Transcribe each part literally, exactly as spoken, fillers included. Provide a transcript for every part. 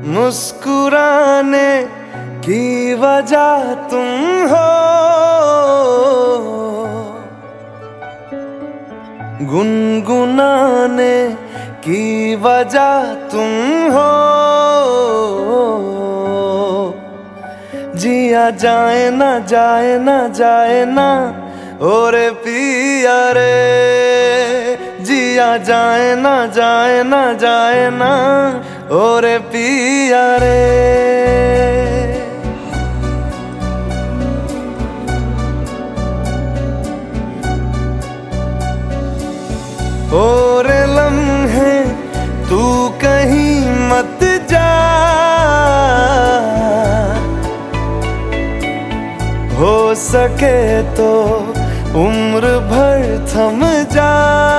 मुस्कुराने की वजह तुम हो, गुनगुनाने की वजह तुम हो। जिया जाए ना जाए ना जाए ना ओरे पिया रे, जिया जाए ना जाए ना जाए ना ओरे पिया रे। और लम्हे तू कहीं मत जा, हो सके तो उम्र भर थम जा।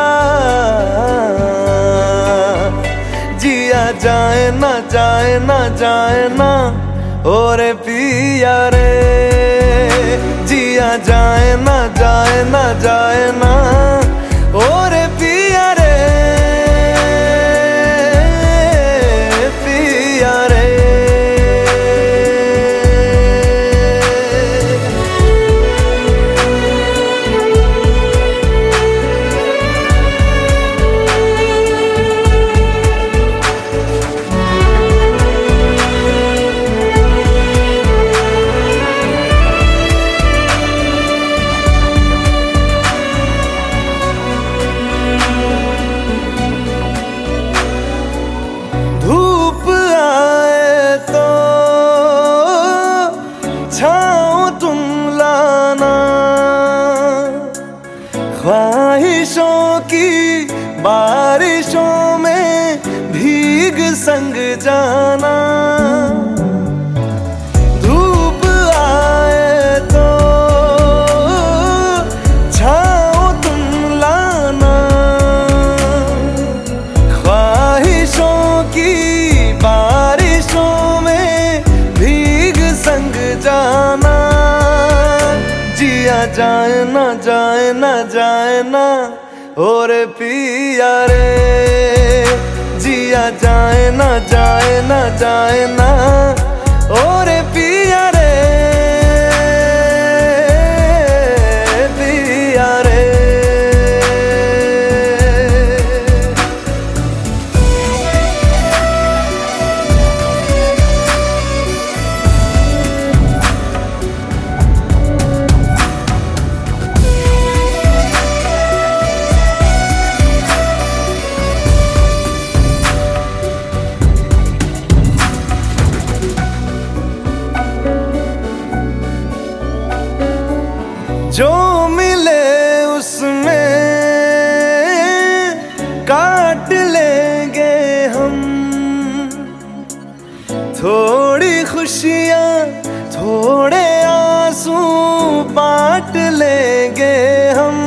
जिया जाए ना जाए ना जाए ना ओरे पिया रे, जिया जाए ना जाए ना जाए ना ओरे पिया रे, पिया रे। ख्वाहिशों की बारिशों में भीग संग जाना, धूप आए तो छाँव तुम लाना। ख्वाहिशों की बारिशों में भीग संग जाना। जिया जाए ना जाए ना जाए ना ओरे पिया रे, जिया जाए ना जाए ना जाए ना ओरे पिया रे, पिया रे। जो मिले उसमें काट लेंगे हम, थोड़ी खुशियाँ थोड़े आंसू बांट लेंगे हम।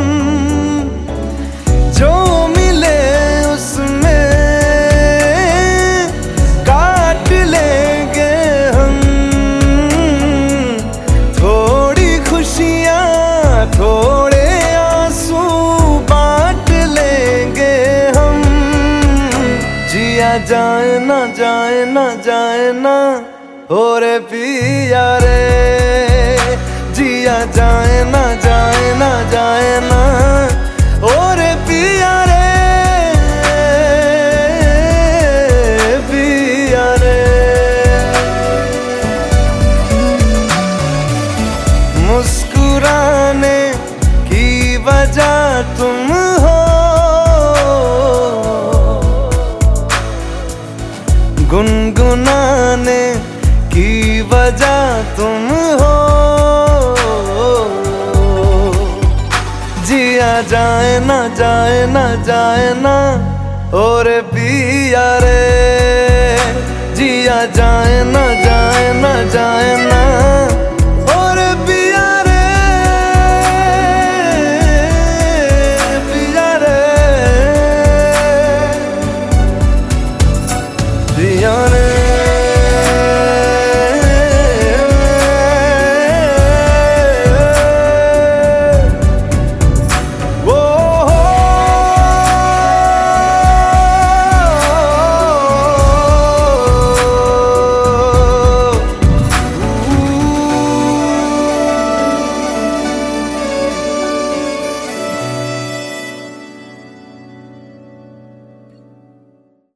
जो मिले उसमें काट लेंगे हम, थोड़ी खुशियाँ थोड़े आंसू बांट लेंगे हम। जिया जाए ना जाए ना जाए ना ओरे पिया रे, जिया जाए ना जाए ना जाए ना ओरे पिया रे, पिया रे। मुस्कुराने की वजह तुम हो, गुनगुनाने की वजह तुम हो। जिया जाए ना जाए ना जाए ना ओरे पिया रे, जिया जाए ना जाए ना जाए ना